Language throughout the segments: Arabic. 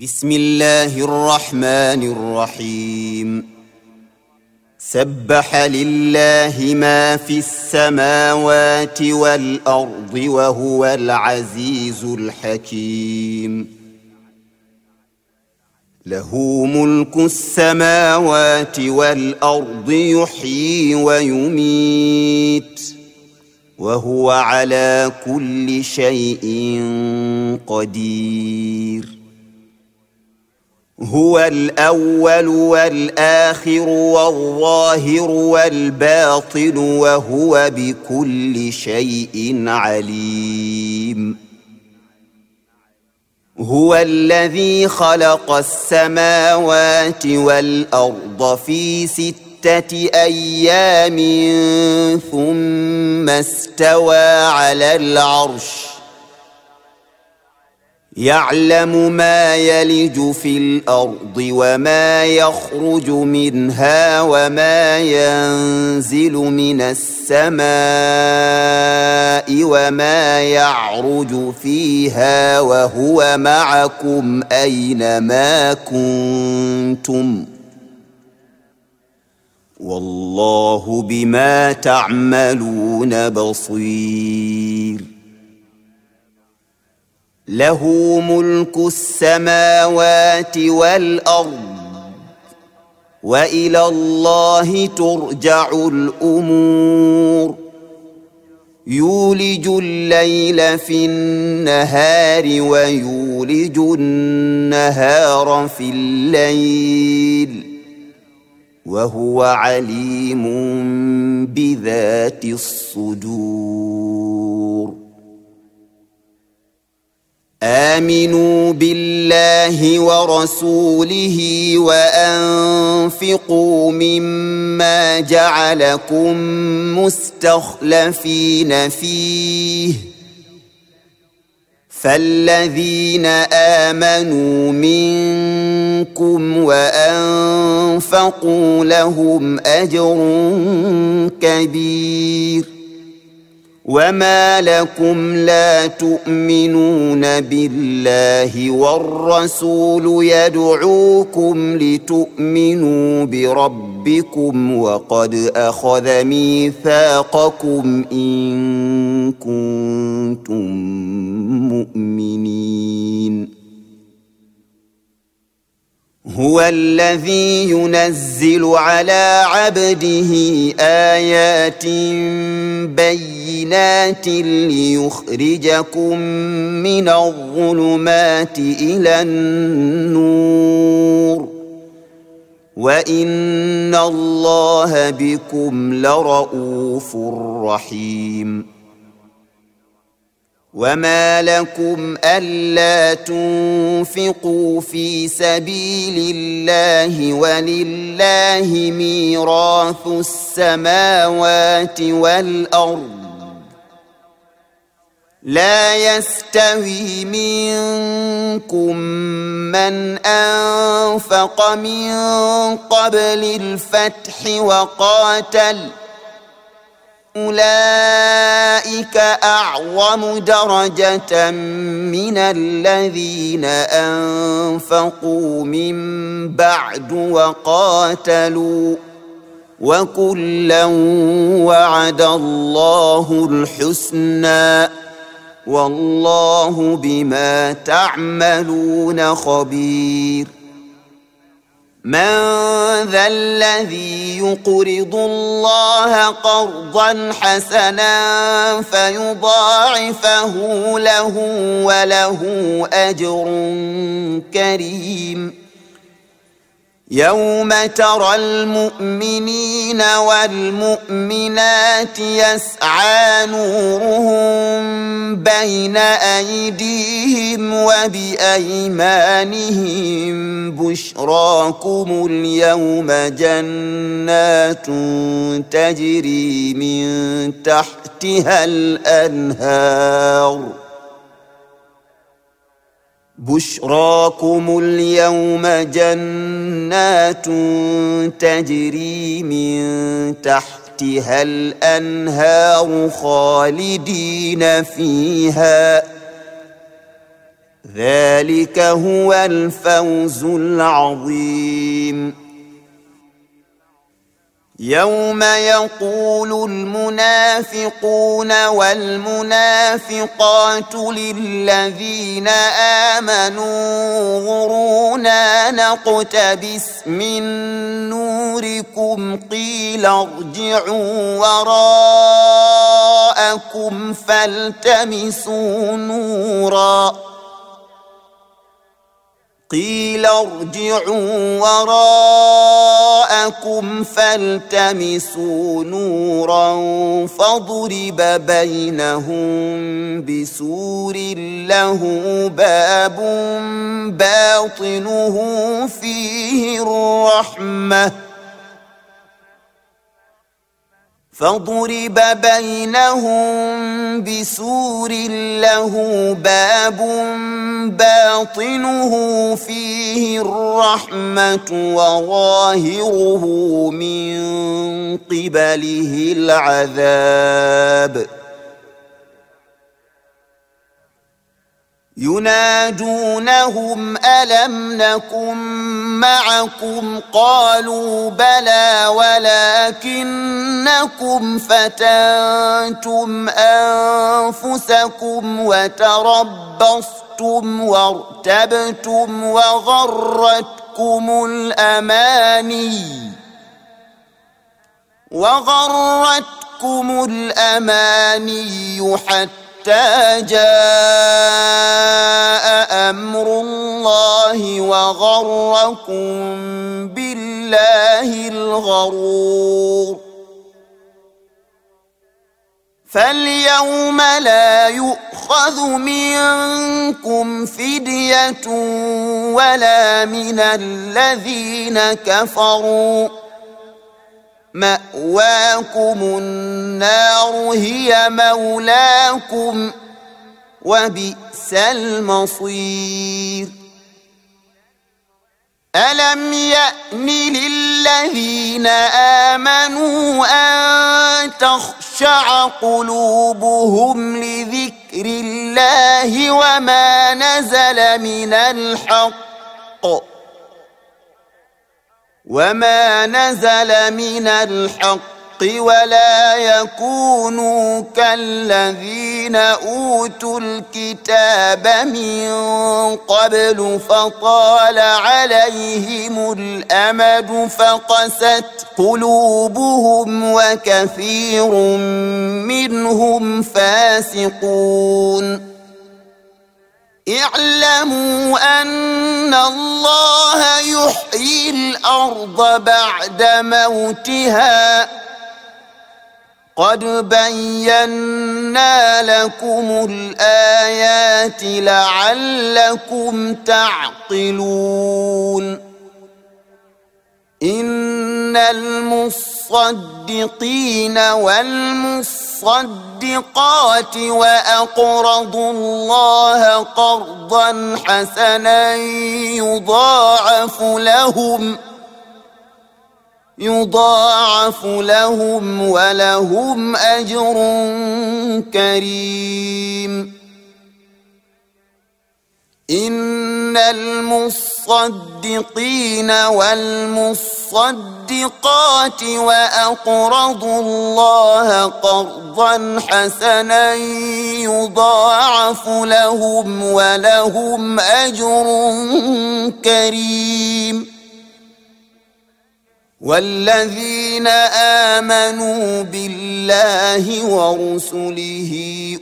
بسم الله الرحمن الرحيم. سبح لله ما في السماوات والأرض وهو العزيز الحكيم. له ملك السماوات والأرض يحيي ويميت وهو على كل شيء قدير. هو الأول والآخر والظاهر والباطن وهو بكل شيء عليم. هو الذي خلق السماوات والأرض في 6 أيام ثم استوى على العرش يعلم ما يلج في الأرض وما يخرج منها وما ينزل من السماء وما يعرج فيها وهو معكم أينما كنتم والله بما تعملون بصير. له ملك السماوات والأرض وإلى الله ترجع الأمور. يولج الليل في النهار ويولج النهار في الليل وهو عليم بذات الصدور. آمنوا بالله ورسوله وأنفقوا مما جعلكم مستخلفين فيه فالذين آمنوا منكم وأنفقوا لهم أجر كبير. وما لكم لا تؤمنون بالله والرسول يدعوكم لتؤمنوا بربكم وقد أخذ ميثاقكم إن كنتم مؤمنين. هو الذي ينزل على عبده آيات بينات ليخرجكم من الظلمات إلى النور وإن الله بكم لرؤوف رحيم. وما لكم ألا تنفقوا في سبيل الله ولله ميراث السماوات والأرض لا يستوي منكم من أنفق من قبل الفتح وقاتل أولئك أعظم درجة من الذين أنفقوا من بعد وقاتلوا وكلا وعد الله الحسنى والله بما تعملون خبير. من ذا الذي يقرض الله قرضا حسنا فيضاعفه له وله أجر كريم. يوم ترى المؤمنين والمؤمنات يسعى نورهم بين أيديهم وبأيمانهم بشراكم اليوم جنات تجري من تحتها الأنهار بشراكم اليوم جنات تجري من تحتها الأنهار خالدين فيها ذلك هو الفوز العظيم. يوم يقول المنافقون والمنافقات للذين آمنوا انظرونا نقتبس من نوركم قيل ارجعوا وراءكم فالتمسوا نورا قيل ارجعوا وراءكم فالتمسوا نورا فضرب بينهم بسور له باب باطنه فيه الرحمة فضرب بينهم بسور له باب باطنه فيه الرحمة وظاهره من قبله العذاب ينادونهم ألم نكن معكم قالوا بلى ولكنكم فتنتم أنفسكم وتربصتم وارتبتم وغرتكم الأماني حتى جاء أمر الله وغركم بالله الغرور فاليوم لا يؤخذ منكم فدية ولا من الذين كفروا مأواكم النار هي مولاكم وبئس المصير ألم يأن للذين آمنوا أن تخشع قلوبهم لذكر الله وما نزل من الحق ولا يكونوا كالذين أوتوا الكتاب من قبل فطال عليهم الأمد فقست قلوبهم وكثير منهم فاسقون اعلموا أن الله يحيي الأرض بعد موتها قد بينا لكم الآيات لعلكم تعقلون إن المصدقين والمصدقات وأقرضوا الله قرضا حسنا يضاعف لهم ولهم أجر كريم إن المصدقين والمصدقات وأقرضوا الله قرضا حسنا يضاعف لهم ولهم أجر كريم والذين آمنوا بالله ورسله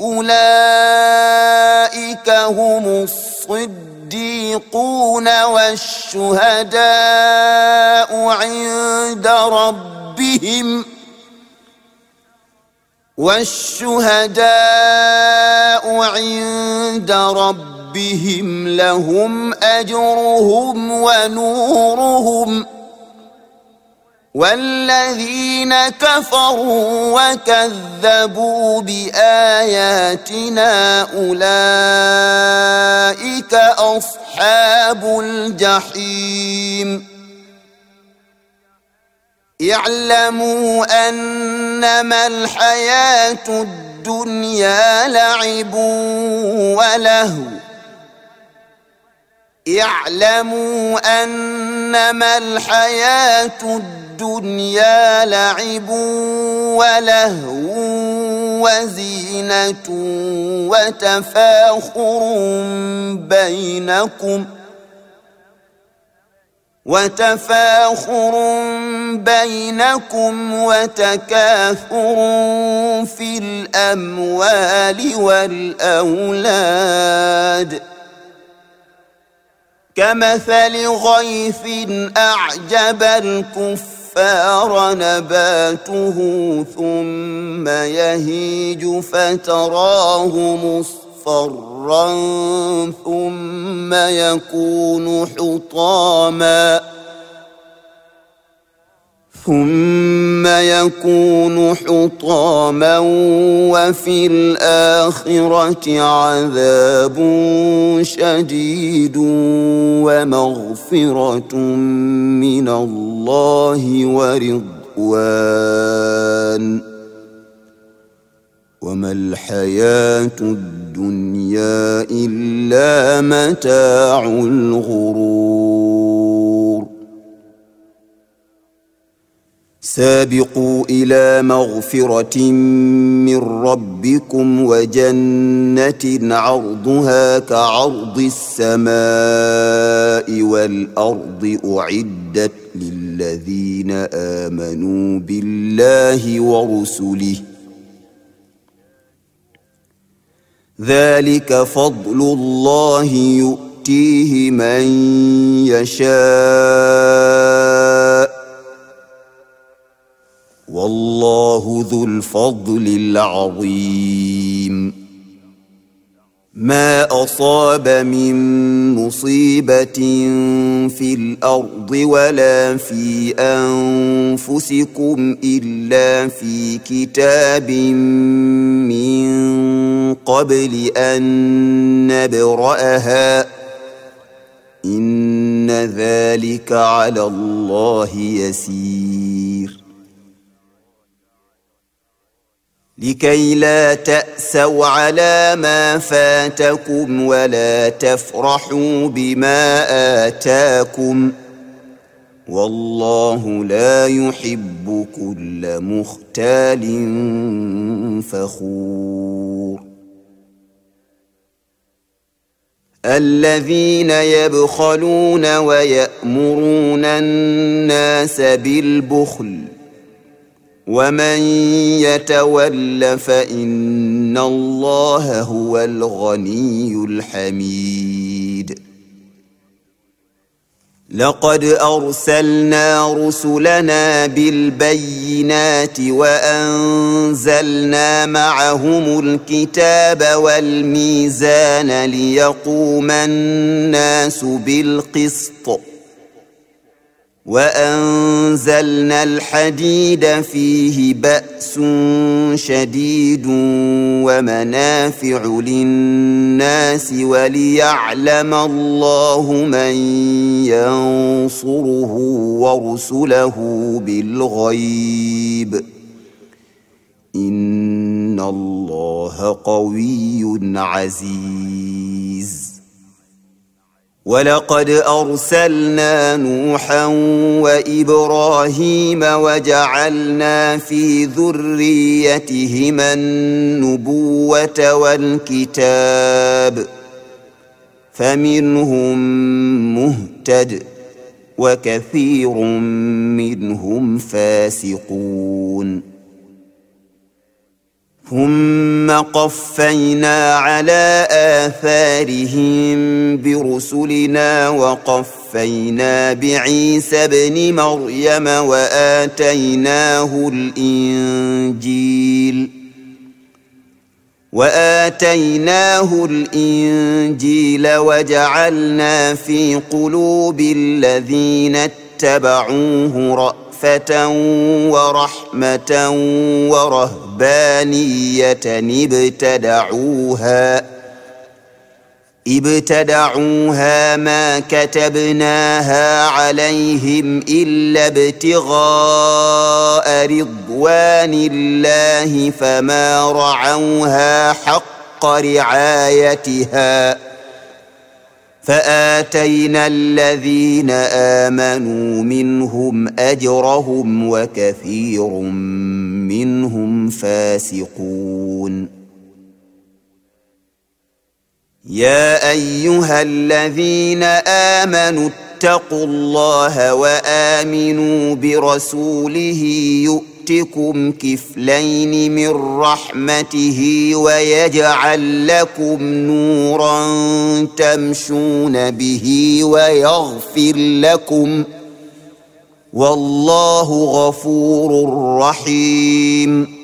أولئك هم الصديقون والشهداء عند ربهم لهم أجرهم ونورهم والذين كفروا وكذبوا بآياتنا أولئك أصحاب الجحيم اعلموا أنما الحياة الدنيا لعب ولهو اعلموا أنما الحياة الدنيا لعب ولهو وزينة وتفاخر بينكم وتكاثر في الأموال والأولاد كمثل غيث أعجب الكفار نباته ثم يهيج فتراه مصفرا ثم يكون حطاما وفي الآخرة عذاب شديد ومغفرة من الله ورضوان وما الحياة الدنيا إلا متاع الغرور سابقوا إلى مغفرة من ربكم وجنة عرضها كعرض السماء والأرض أعدت للذين آمنوا بالله ورسله ذلك فضل الله يؤتيه من يشاء والله ذو الفضل العظيم ما أصاب من مصيبة في الأرض ولا في أنفسكم إلا في كتاب من قبل أن نبرأها إن ذلك على الله يسير لكي لا تأسوا على ما فاتكم ولا تفرحوا بما آتاكم والله لا يحب كل مختال فخور الذين يبخلون ويأمرون الناس بالبخل ومن يتول فإن الله هو الغني الحميد لقد أرسلنا رسلنا بالبينات وأنزلنا معهم الكتاب والميزان ليقوم الناس بالقسط وأنزلنا الحديد فيه بأس شديد ومنافع للناس وليعلم الله من ينصره ورسله بالغيب إن الله قوي عزيز ولقد أرسلنا نوحا وإبراهيم وجعلنا في ذريتهما النبوة والكتاب فمنهم مهتد وكثير منهم فاسقون ثم قفينا على آثارهم برسلنا وقفينا بعيسى ابن مريم وآتيناه الإنجيل وجعلنا في قلوب الذين اتبعوه رأفة ورحمة ورهبانية ابتدعوها ما كتبناها عليهم إلا ابتغاء رضوان الله فما رعوها حق رعايتها فآتينا الذين آمنوا منهم أجرهم وكثير منهم فاسقون. يا أيها الذين آمنوا اتقوا الله وآمنوا برسوله يؤتكم كفلين من رحمته ويجعل لكم نورا تمشون به ويغفر لكم والله غفور رحيم.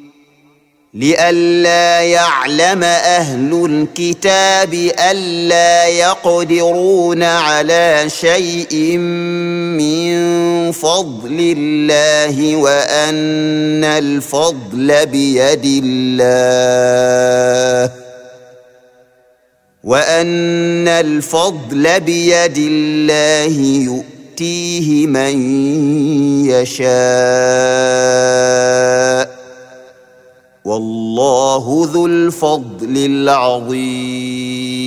لئلا يعلم أهل الكتاب ألا يقدرون على شيء من فضل الله وأن الفضل بيد الله يؤتيه من يشاء والله ذو الفضل العظيم.